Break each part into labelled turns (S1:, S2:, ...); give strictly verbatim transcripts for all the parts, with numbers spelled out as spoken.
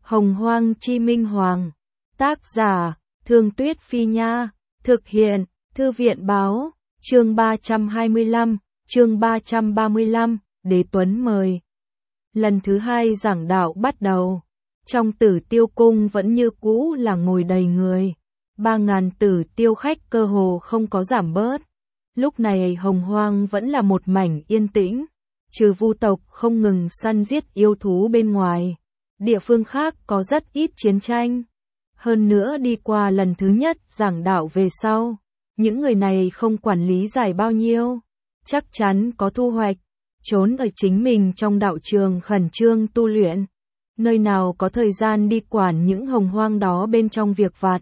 S1: Hồng Hoang Chi Minh Hoàng. Tác giả, Thương Tuyết Phi Nha. Thực hiện, Thư viện Báo. Chương ba trăm hai mươi lăm, chương ba trăm ba mươi lăm, Đế Tuấn mời. Lần thứ hai giảng đạo bắt đầu. Trong Tử Tiêu Cung vẫn như cũ là ngồi đầy người. Ba ngàn Tử Tiêu khách cơ hồ không có giảm bớt. Lúc này Hồng Hoang vẫn là một mảnh yên tĩnh. Trừ Vu tộc không ngừng săn giết yêu thú bên ngoài. Địa phương khác có rất ít chiến tranh. Hơn nữa đi qua lần thứ nhất giảng đạo về sau. Những người này không quản lý giải bao nhiêu. Chắc chắn có thu hoạch. Trốn ở chính mình trong đạo trường khẩn trương tu luyện. Nơi nào có thời gian đi quản những hồng hoang đó bên trong việc vặt.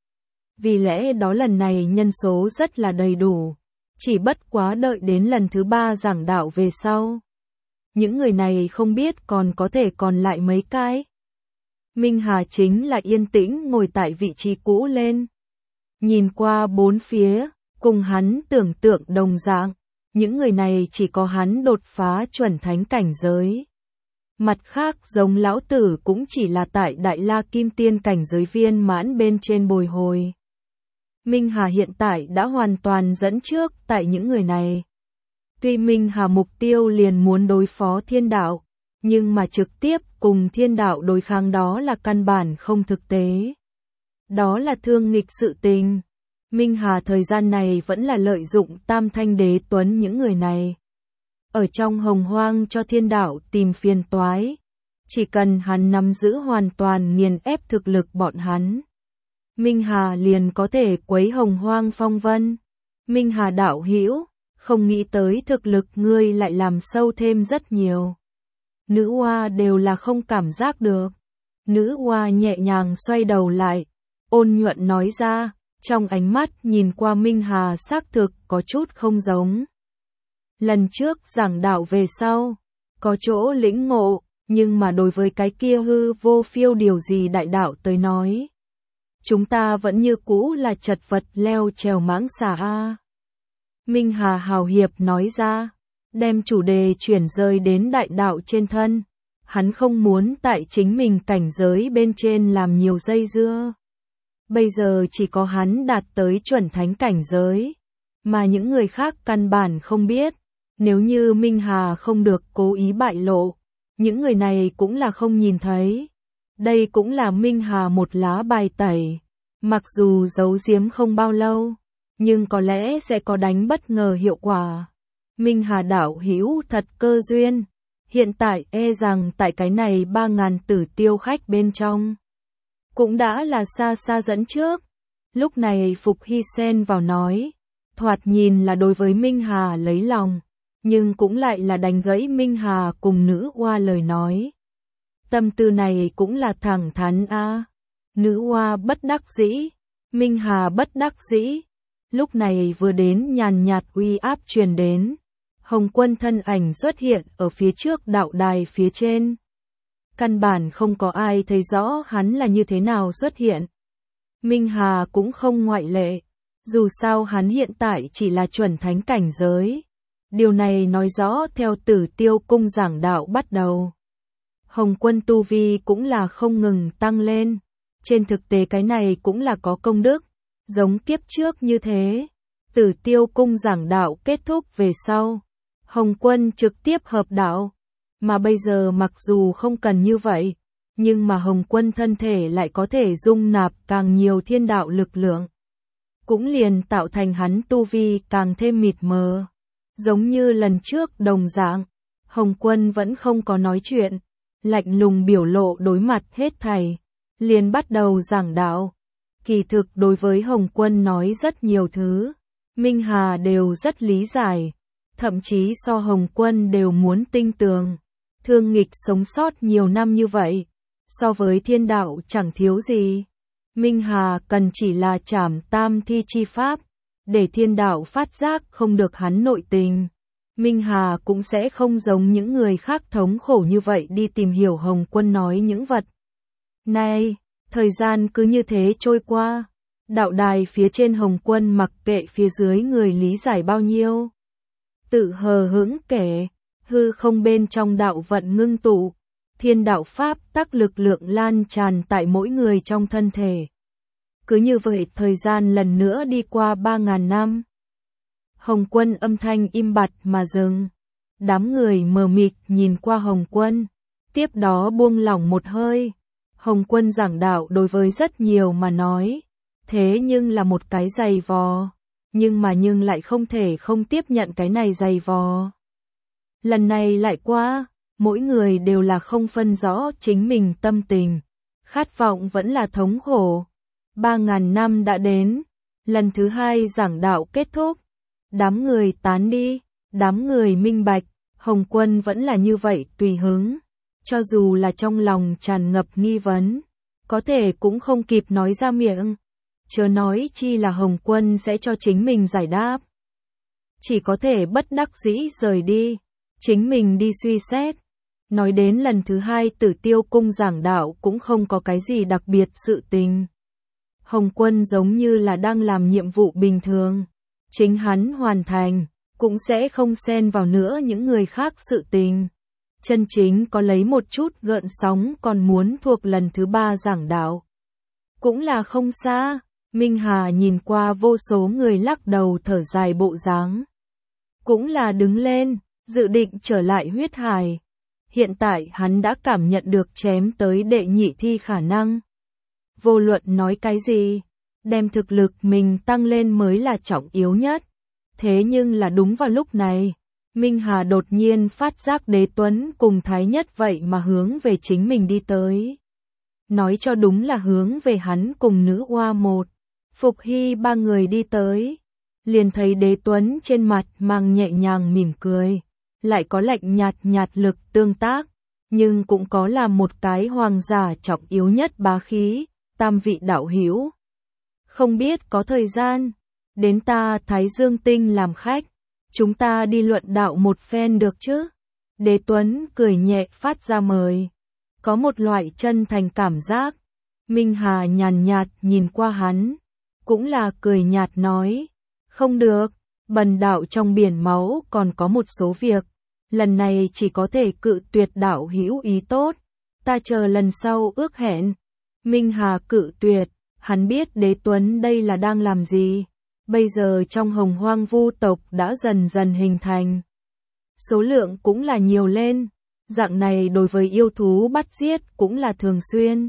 S1: Vì lẽ đó lần này nhân số rất là đầy đủ. Chỉ bất quá đợi đến lần thứ ba giảng đạo về sau. Những người này không biết còn có thể còn lại mấy cái. Minh Hà chính là yên tĩnh ngồi tại vị trí cũ lên. Nhìn qua bốn phía, cùng hắn tưởng tượng đồng dạng. Những người này chỉ có hắn đột phá chuẩn thánh cảnh giới. Mặt khác giống lão tử cũng chỉ là tại Đại La Kim Tiên cảnh giới viên mãn bên trên bồi hồi. Minh Hà hiện tại đã hoàn toàn dẫn trước tại những người này. Tuy Minh Hà mục tiêu liền muốn đối phó thiên đạo, nhưng mà trực tiếp cùng thiên đạo đối kháng đó là căn bản không thực tế. Đó là thương nghịch sự tình. Minh Hà thời gian này vẫn là lợi dụng Tam Thanh Đế Tuấn những người này. Ở trong hồng hoang cho thiên đạo tìm phiền toái. Chỉ cần hắn nắm giữ hoàn toàn nghiền ép thực lực bọn hắn. Minh Hà liền có thể quấy hồng hoang phong vân. Minh Hà đạo hữu, không nghĩ tới thực lực ngươi lại làm sâu thêm rất nhiều. Nữ oa đều là không cảm giác được. Nữ oa nhẹ nhàng xoay đầu lại, ôn nhuận nói ra, trong ánh mắt nhìn qua Minh Hà xác thực có chút không giống. Lần trước giảng đạo về sau, có chỗ lĩnh ngộ, nhưng mà đối với cái kia hư vô phiêu điều gì đại đạo tới nói. Chúng ta vẫn như cũ là chật vật leo trèo mãng xà a. Minh Hà hào hiệp nói ra, đem chủ đề chuyển rời đến đại đạo trên thân. Hắn không muốn tại chính mình cảnh giới bên trên làm nhiều dây dưa. Bây giờ chỉ có hắn đạt tới chuẩn thánh cảnh giới, mà những người khác căn bản không biết. Nếu như Minh Hà không được cố ý bại lộ, những người này cũng là không nhìn thấy. Đây cũng là Minh Hà một lá bài tẩy. Mặc dù giấu giếm không bao lâu, nhưng có lẽ sẽ có đánh bất ngờ hiệu quả. Minh Hà đạo hữu thật cơ duyên. Hiện tại e rằng tại cái này ba ngàn Tử Tiêu khách bên trong. Cũng đã là xa xa dẫn trước. Lúc này Phục Hy xen vào nói. Thoạt nhìn là đối với Minh Hà lấy lòng. Nhưng cũng lại là đánh gãy Minh Hà cùng nữ oa lời nói. Tâm tư này cũng là thẳng thắn a. À. Nữ oa bất đắc dĩ. Minh Hà bất đắc dĩ. Lúc này vừa đến nhàn nhạt uy áp truyền đến. Hồng Quân thân ảnh xuất hiện ở phía trước đạo đài phía trên. Căn bản không có ai thấy rõ hắn là như thế nào xuất hiện. Minh Hà cũng không ngoại lệ. Dù sao hắn hiện tại chỉ là chuẩn thánh cảnh giới. Điều này nói rõ theo Tử Tiêu Cung giảng đạo bắt đầu. Hồng Quân tu vi cũng là không ngừng tăng lên. Trên thực tế cái này cũng là có công đức. Giống kiếp trước như thế. Tử Tiêu Cung giảng đạo kết thúc về sau. Hồng Quân trực tiếp hợp đạo. Mà bây giờ mặc dù không cần như vậy. Nhưng mà Hồng Quân thân thể lại có thể dung nạp càng nhiều thiên đạo lực lượng. Cũng liền tạo thành hắn tu vi càng thêm mịt mờ. Giống như lần trước đồng dạng. Hồng Quân vẫn không có nói chuyện. Lạnh lùng biểu lộ đối mặt hết thảy. Liền bắt đầu giảng đạo. Kỳ thực đối với Hồng Quân nói rất nhiều thứ. Minh Hà đều rất lý giải. Thậm chí so Hồng Quân đều muốn tinh tường. Thương nghịch sống sót nhiều năm như vậy. So với thiên đạo chẳng thiếu gì. Minh Hà cần chỉ là trảm tam thi chi pháp. Để thiên đạo phát giác không được hắn nội tình. Minh Hà cũng sẽ không giống những người khác thống khổ như vậy đi tìm hiểu Hồng Quân nói những vật. Này, thời gian cứ như thế trôi qua. Đạo đài phía trên Hồng Quân mặc kệ phía dưới người lý giải bao nhiêu. Tự hờ hững kể, hư không bên trong đạo vận ngưng tụ. thiên đạo pháp tắc lực lượng lan tràn tại mỗi người trong thân thể. Cứ như vậy thời gian lần nữa đi qua ba ngàn năm. Hồng Quân âm thanh im bặt mà dừng. Đám người mờ mịt nhìn qua Hồng Quân, tiếp đó buông lỏng một hơi. Hồng Quân giảng đạo đối với rất nhiều mà nói, thế nhưng là một cái giày vò, nhưng mà nhưng lại không thể không tiếp nhận cái này giày vò. Lần này lại qua, mỗi người đều là không phân rõ chính mình tâm tình, khát vọng vẫn là thống khổ. Ba ngàn năm đã đến, lần thứ hai giảng đạo kết thúc, đám người tán đi, đám người minh bạch, Hồng Quân vẫn là như vậy tùy hứng, cho dù là trong lòng tràn ngập nghi vấn, có thể cũng không kịp nói ra miệng, chớ nói chi là Hồng Quân sẽ cho chính mình giải đáp. Chỉ có thể bất đắc dĩ rời đi, chính mình đi suy xét. Nói đến lần thứ hai Tử Tiêu cung giảng đạo cũng không có cái gì đặc biệt sự tình. Hồng Quân giống như là đang làm nhiệm vụ bình thường, chính hắn hoàn thành, cũng sẽ không xen vào nữa những người khác sự tình. Chân chính có lấy một chút gợn sóng còn muốn thuộc lần thứ ba giảng đạo. Cũng là không xa, Minh Hà nhìn qua vô số người lắc đầu thở dài bộ dáng. Cũng là đứng lên, dự định trở lại huyết hải. Hiện tại hắn đã cảm nhận được chém tới đệ nhị thi khả năng. Vô luận nói cái gì, đem thực lực mình tăng lên mới là trọng yếu nhất. Thế nhưng là đúng vào lúc này, Minh Hà đột nhiên phát giác Đế Tuấn cùng Thái Nhất vậy mà hướng về chính mình đi tới. Nói cho đúng là hướng về hắn cùng nữ oa một, Phục Hy ba người đi tới. Liền thấy Đế Tuấn trên mặt mang nhẹ nhàng mỉm cười, lại có lạnh nhạt nhạt lực tương tác, nhưng cũng có là một cái hoàng giả trọng yếu nhất bá khí, tam vị đạo hữu. Không biết có thời gian, đến ta Thái Dương Tinh làm khách, chúng ta đi luận đạo một phen được chứ? Đế Tuấn cười nhẹ phát ra mời, có một loại chân thành cảm giác. Minh Hà nhàn nhạt nhìn qua hắn, cũng là cười nhạt nói, không được, bần đạo trong biển máu còn có một số việc, lần này chỉ có thể cự tuyệt đạo hữu ý tốt, ta chờ lần sau ước hẹn. Minh Hà cự tuyệt, hắn biết Đế Tuấn đây là đang làm gì. Bây giờ trong Hồng Hoang vu tộc đã dần dần hình thành, số lượng cũng là nhiều lên, dạng này đối với yêu thú bắt giết cũng là thường xuyên.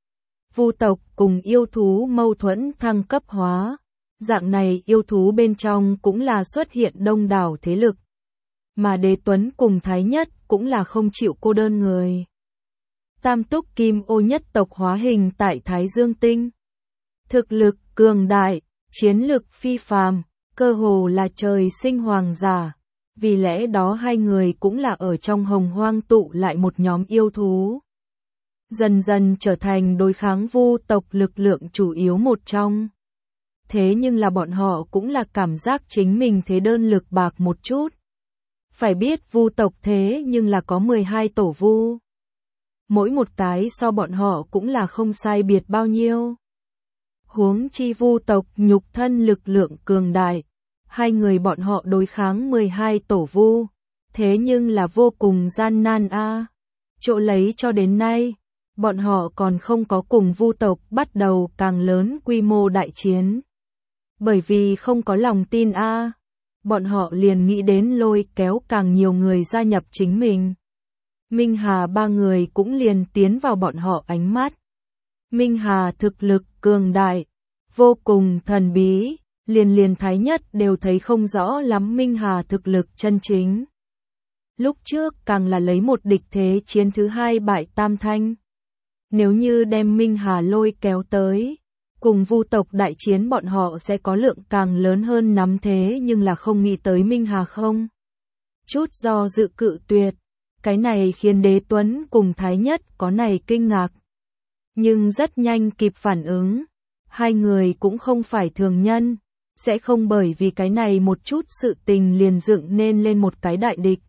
S1: Vu tộc cùng yêu thú mâu thuẫn thăng cấp hóa, dạng này yêu thú bên trong cũng là xuất hiện đông đảo thế lực. Mà Đế Tuấn cùng Thái Nhất cũng là không chịu cô đơn người. Tam túc kim ô nhất tộc hóa hình tại Thái Dương Tinh. Thực lực cường đại, chiến lực phi phàm, cơ hồ là trời sinh hoàng giả. Vì lẽ đó hai người cũng là ở trong Hồng Hoang tụ lại một nhóm yêu thú. Dần dần trở thành đối kháng vu tộc lực lượng chủ yếu một trong. Thế nhưng là bọn họ cũng là cảm giác chính mình thế đơn lực bạc một chút. Phải biết vu tộc thế nhưng là có mười hai tổ vu. Mỗi một cái so bọn họ cũng là không sai biệt bao nhiêu. Huống chi vu tộc nhục thân lực lượng cường đại. Hai người bọn họ đối kháng mười hai tổ vu. Thế nhưng là vô cùng gian nan a. À. Chỗ lấy cho đến nay, bọn họ còn không có cùng vu tộc bắt đầu càng lớn quy mô đại chiến. Bởi vì không có lòng tin a. À. Bọn họ liền nghĩ đến lôi kéo càng nhiều người gia nhập chính mình. Minh Hà ba người cũng liền tiến vào bọn họ ánh mắt. Minh Hà thực lực cường đại, vô cùng thần bí, liền liền Thái Nhất đều thấy không rõ lắm Minh Hà thực lực chân chính. Lúc trước càng là lấy một địch thế chiến thứ hai bại tam thanh. Nếu như đem Minh Hà lôi kéo tới, cùng vu tộc đại chiến bọn họ sẽ có lượng càng lớn hơn nắm thế, nhưng là không nghĩ tới Minh Hà không. Chút do dự cự tuyệt, cái này khiến Đế Tuấn cùng Thái Nhất có này kinh ngạc. Nhưng rất nhanh kịp phản ứng, hai người cũng không phải thường nhân, sẽ không bởi vì cái này một chút sự tình liền dựng nên lên một cái đại địch.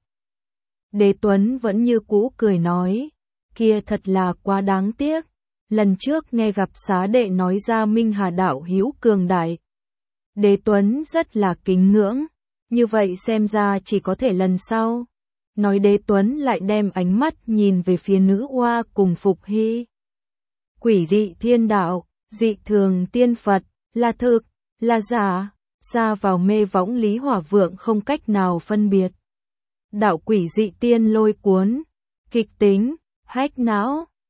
S1: Đế Tuấn vẫn như cũ cười nói, kia thật là quá đáng tiếc. Lần trước nghe gặp xá đệ nói ra Minh Hà đạo hữu cường đại. Đế Tuấn rất là kính ngưỡng, như vậy xem ra chỉ có thể lần sau. nói Đế Tuấn lại đem ánh mắt nhìn về phía nữ oa cùng Phục Hy. Quỷ dị thiên đạo, dị thường tiên Phật, là thực, là giả, xa vào mê võng Lý Hỏa Vượng không cách nào phân biệt. Đạo quỷ dị tiên lôi cuốn, kịch tính, hách não,